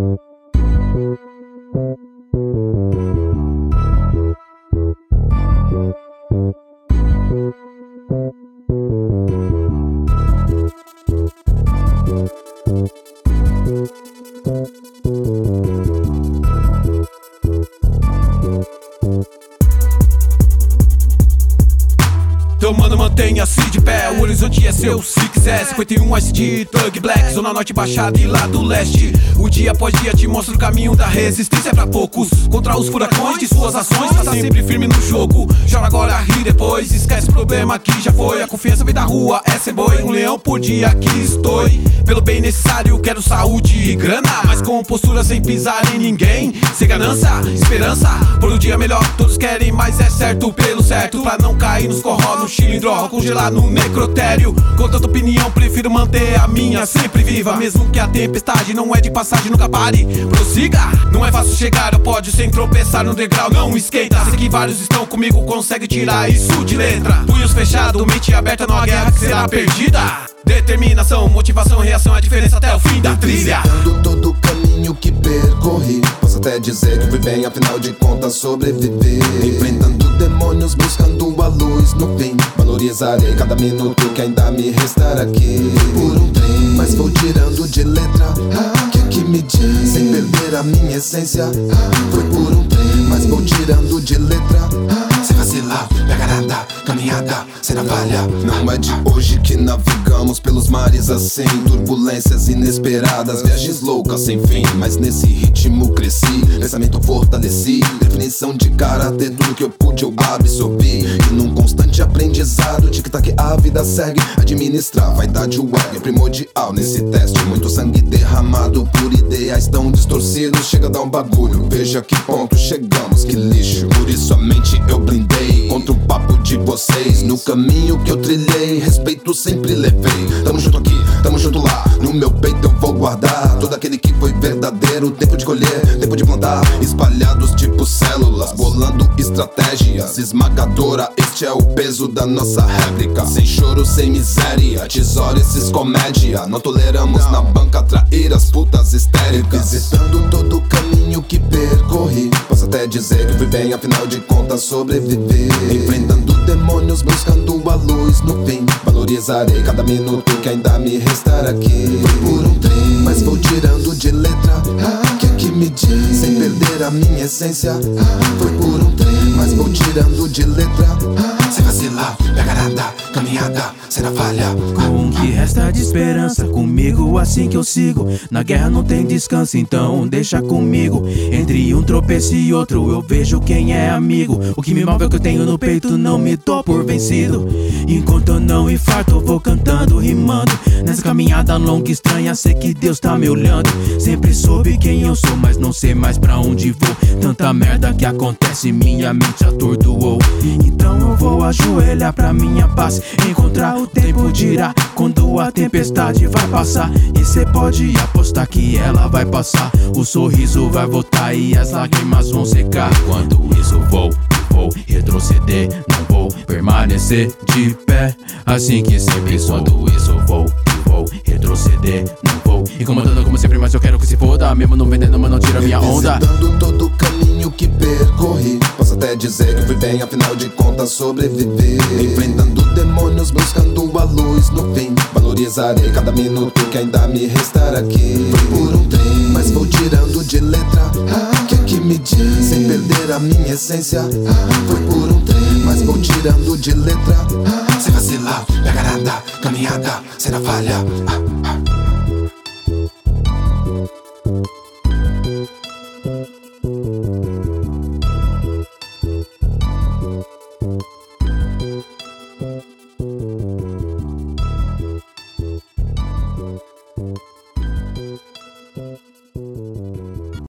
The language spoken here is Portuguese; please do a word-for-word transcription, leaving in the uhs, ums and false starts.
Então, mano, mantenha-se de pé, o horizonte é seu se quiser. Cinquenta e um Ice D, Thug Black, Zona Norte, Baixada e lá do Leste. O dia após dia te mostra o caminho da resistência pra poucos. Contra os furacões de suas ações, tá sempre firme no jogo. Chora agora, ri depois, esquece o problema que já foi. A confiança vem da rua, é ser boi, um leão por dia aqui estou. Pelo bem necessário, quero saúde e grana, mas com postura sem pisar em ninguém. Sem ganância, esperança, por um dia melhor. Todos querem, mas é certo pelo certo, pra não cair nos corró, no cilindro, congelar no necrotério. Com tanta opinião, prefiro manter a minha sempre viva. Mesmo que a tempestade não é de passagem, nunca pare, prossiga. Não é fácil chegar ao pódio sem tropeçar no degrau, não esquenta. Sei que vários estão comigo, consegue tirar isso de letra. Punhos fechados, mente aberta numa guerra que será perdida. Determinação, motivação, reação, a diferença até o fim da trilha. Respeitando todo o caminho que percorri, posso até dizer que fui bem, afinal de contas sobreviver. Enfrentando demônios, buscando a luz no fim. Valorizarei cada minuto que ainda me restar aqui. Por um trem, mas vou tirando de letra ah, que que me diz, sem perder a minha essência ah, foi por um trem, mas vou tirando de letra ah, sem vacilar, pega nada, caminhada, sem navalha. Não é de hoje que navegamos pelos mares assim, turbulências inesperadas, viagens loucas sem fim. Mas nesse ritmo cresci, pensamento fortaleci, definição de caráter, tudo que eu pude eu absorvi. E num constante aprendizado, tic-tac a vida segue, administrar vaidade o ego é primordial nesse teste. Muito sangue derramado por ideais tão distorcidos, chega a dar um bagulho, veja que ponto chegamos, que lixo. Por isso a mente eu blindei contra o papo de vocês. No caminho que eu trilhei, respeito sempre levei. Tamo junto aqui, tamo junto lá, no meu peito eu vou guardar todo aquele que foi verdadeiro. Tempo de colher, tempo de plantar, espalhados tipo células, bolando estratégias esmagadora. Este é o peso da nossa réplica, sem choro, sem miséria, tesoura esses comédia. Não toleramos na banca trair as putas histéricas. Visitando todo o caminho que percorri, posso até dizer que fui bem, afinal de contas sobreviver. Enfrentando demônios, buscando a luz no fim. Valorizarei cada minuto que ainda me restar aqui. Foi por um trem, mas vou tirando de letra ah, que que me diz, sem perder a minha essência ah, foi por um trem, mas vou tirando de letra ah, sem vacilar, pega nada, caminhada, sem navalha. Com o que resta de esperança, comigo assim que eu sigo. Na guerra não tem descanso, então deixa comigo. Entre um tropeço e outro eu vejo quem é amigo. O que me move é o que eu tenho no peito, não me dou por vencido. Enquanto eu não infarto, eu vou cantando, rimando. Nessa caminhada longa e estranha, sei que Deus tá me olhando. Sempre soube quem eu sou, mas não sei mais pra onde vou. Tanta merda que acontece, minha mente atordoou. Então eu vou ajoelhar pra minha paz, encontrar o tempo dirá quando a tempestade vai passar. E cê pode apostar que ela vai passar. O sorriso vai voltar e as lágrimas vão secar. Enquanto isso vou, vou retroceder, não vou permanecer de pé, assim que sempre sou. Enquanto isso vou, vou retroceder, não vou incomodando como sempre, mas eu quero que se foda. Mesmo não vendendo, mas não tira minha onda. Visitando todo o caminho que percorri, posso até dizer que fui bem, afinal de contas sobreviver. Enfrentando demônios, buscando a luz no fim. Valorizarei cada minuto que ainda me restar aqui. Foi por um trem, mas vou tirando de letra ah, que que me diz, sem perder a minha essência ah, foi por um trem, mas vou tirando de letra ah, sem vacilar, pega nada, caminhada, sem navalha ah, ah.